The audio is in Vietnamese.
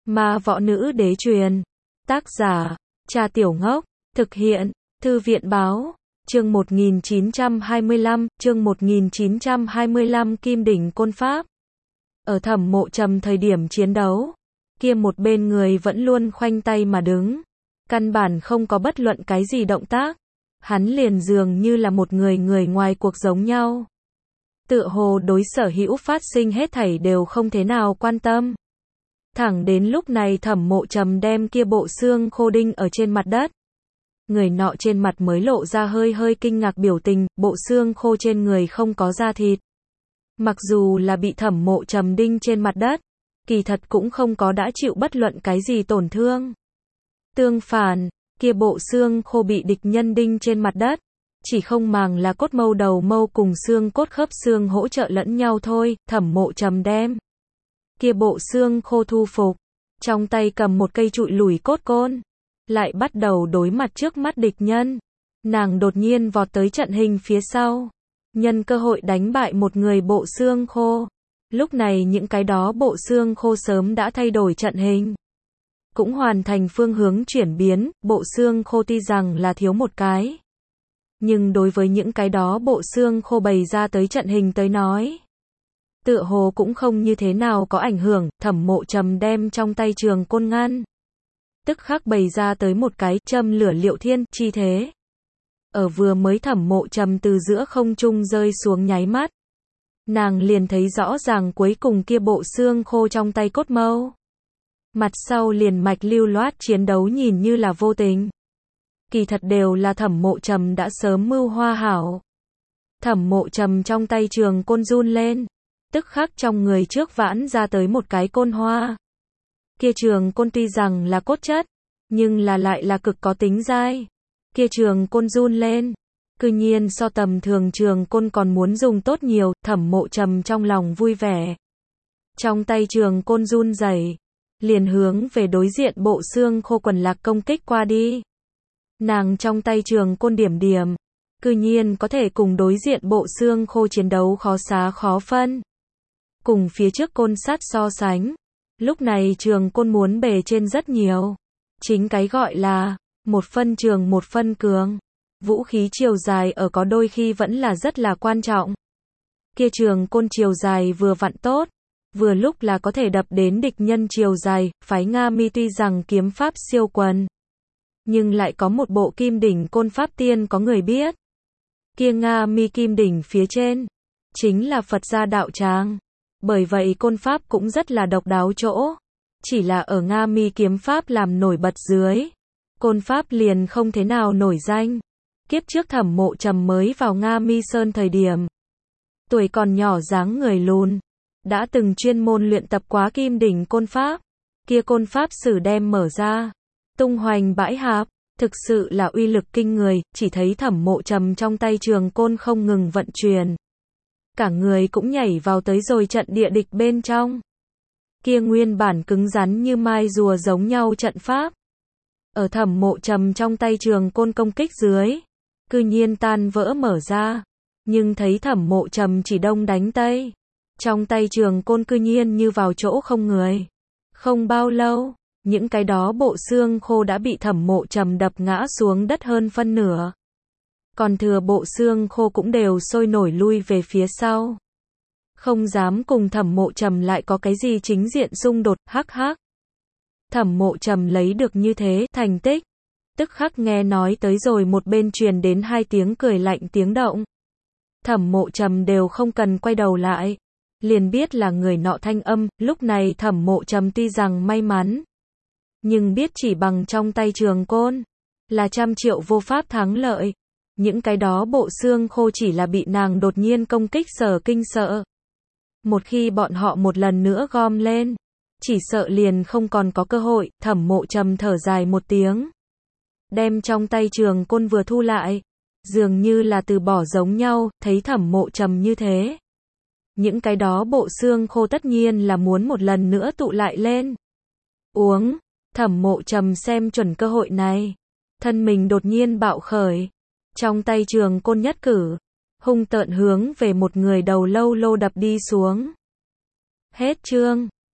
Ma võ nữ đế truyền. Tác giả, Trà Tiểu Ngốc. Thực hiện, Thư viện báo. Chương 1925, Kim đỉnh côn pháp. Ở Thẩm Mộ Trầm thời điểm chiến đấu, kia một bên người vẫn luôn khoanh tay mà đứng, căn bản không có bất luận cái gì động tác, hắn liền dường như là một người ngoài cuộc giống nhau. Tựa hồ đối sở hữu phát sinh hết thảy đều không thế nào quan tâm. Thẳng đến lúc này Thẩm Mộ Trầm đem kia bộ xương khô đinh ở trên mặt đất. Người nọ trên mặt mới lộ ra hơi kinh ngạc biểu tình, bộ xương khô trên người không có da thịt. Mặc dù là bị Thẩm Mộ Trầm đinh trên mặt đất, kỳ thật cũng không có đã chịu bất luận cái gì tổn thương. Tương phản, kia bộ xương khô bị địch nhân đinh trên mặt đất, chỉ không màng là cốt mâu đầu mâu cùng xương cốt khớp xương hỗ trợ lẫn nhau thôi. Thẩm Mộ Trầm đem kia bộ xương khô thu phục, trong tay cầm một cây trụi lủi cốt côn, lại bắt đầu đối mặt trước mắt địch nhân. Nàng đột nhiên vọt tới trận hình phía sau, nhân cơ hội đánh bại một người bộ xương khô. Lúc này những cái đó bộ xương khô sớm đã thay đổi trận hình, cũng hoàn thành phương hướng chuyển biến. Bộ xương khô tuy rằng là thiếu một cái, nhưng đối với những cái đó bộ xương khô bày ra tới trận hình tới nói, tựa hồ cũng không như thế nào có ảnh hưởng. Thẩm Mộ Trầm đem trong tay trường côn ngăn, tức khắc bày ra tới một cái châm lửa liệu thiên chi thế. Ở vừa mới Thẩm Mộ Trầm từ giữa không trung rơi xuống nháy mắt, nàng liền thấy rõ ràng cuối cùng kia bộ xương khô trong tay cốt mâu. Mặt sau liền mạch lưu loát chiến đấu nhìn như là vô tình, kỳ thật đều là Thẩm Mộ Trầm đã sớm mưu hoa hảo. Thẩm Mộ Trầm trong tay trường côn run lên, tức khắc trong người trước vãn ra tới một cái côn hoa. Kia trường côn tuy rằng là cốt chất, nhưng lại là cực có tính dai. Kia trường côn run lên, cư nhiên so tầm thường trường côn còn muốn dùng tốt nhiều. Thẩm Mộ Trầm trong lòng vui vẻ, trong tay trường côn run rẩy, liền hướng về đối diện bộ xương khô quần lạc công kích qua đi. Nàng trong tay trường côn điểm, cư nhiên có thể cùng đối diện bộ xương khô chiến đấu khó xá khó phân. Cùng phía trước côn sắt so sánh, lúc này trường côn muốn bề trên rất nhiều. Chính cái gọi là một phân trường một phân cường, vũ khí chiều dài ở có đôi khi vẫn là rất là quan trọng. Kia trường côn chiều dài vừa vặn tốt, vừa lúc là có thể đập đến địch nhân chiều dài. Phái Nga Mi tuy rằng kiếm pháp siêu quần, nhưng lại có một bộ kim đỉnh côn pháp tiên có người biết. Kia Nga Mi kim đỉnh phía trên chính là Phật gia đạo tràng, bởi vậy côn pháp cũng rất là độc đáo chỗ. Chỉ là ở Nga Mi kiếm pháp làm nổi bật dưới, côn pháp liền không thế nào nổi danh. Kiếp trước Thẩm Mộ Trầm mới vào Nga Mi Sơn thời điểm, tuổi còn nhỏ dáng người lùn, đã từng chuyên môn luyện tập quá kim đỉnh côn pháp. Kia côn pháp sử đem mở ra, tung hoành bãi hạp, thực sự là uy lực kinh người. Chỉ thấy Thẩm Mộ Trầm trong tay trường côn không ngừng vận chuyển, cả người cũng nhảy vào tới rồi trận địa địch bên trong. Kia nguyên bản cứng rắn như mai rùa giống nhau trận pháp, ở Thẩm Mộ Trầm trong tay trường côn công kích dưới, cư nhiên tan vỡ mở ra. Nhưng thấy Thẩm Mộ Trầm chỉ đông đánh tây, trong tay trường côn cư nhiên như vào chỗ không người. Không bao lâu, những cái đó bộ xương khô đã bị Thẩm Mộ Trầm đập ngã xuống đất hơn phân nửa. Còn thừa bộ xương khô cũng đều sôi nổi lui về phía sau, không dám cùng Thẩm Mộ Trầm lại có cái gì chính diện xung đột. Hắc hắc. Thẩm Mộ Trầm lấy được như thế thành tích, tức khắc nghe nói tới rồi một bên truyền đến hai tiếng cười lạnh tiếng động. Thẩm Mộ Trầm đều không cần quay đầu lại, liền biết là người nọ thanh âm. Lúc này Thẩm Mộ Trầm tuy rằng may mắn, nhưng biết chỉ bằng trong tay trường côn là trăm triệu vô pháp thắng lợi. Những cái đó bộ xương khô chỉ là bị nàng đột nhiên công kích sở kinh sợ. Một khi bọn họ một lần nữa gom lên, chỉ sợ liền không còn có cơ hội. Thẩm Mộ Trầm thở dài một tiếng, đem trong tay trường côn vừa thu lại, dường như là từ bỏ giống nhau. Thấy Thẩm Mộ Trầm như thế, những cái đó bộ xương khô tất nhiên là muốn một lần nữa tụ lại lên. Uống. Thẩm Mộ Trầm xem chuẩn cơ hội này, thân mình đột nhiên bạo khởi, trong tay trường côn nhất cử, hung tợn hướng về một người đầu lâu lô đập đi xuống. Hết chương.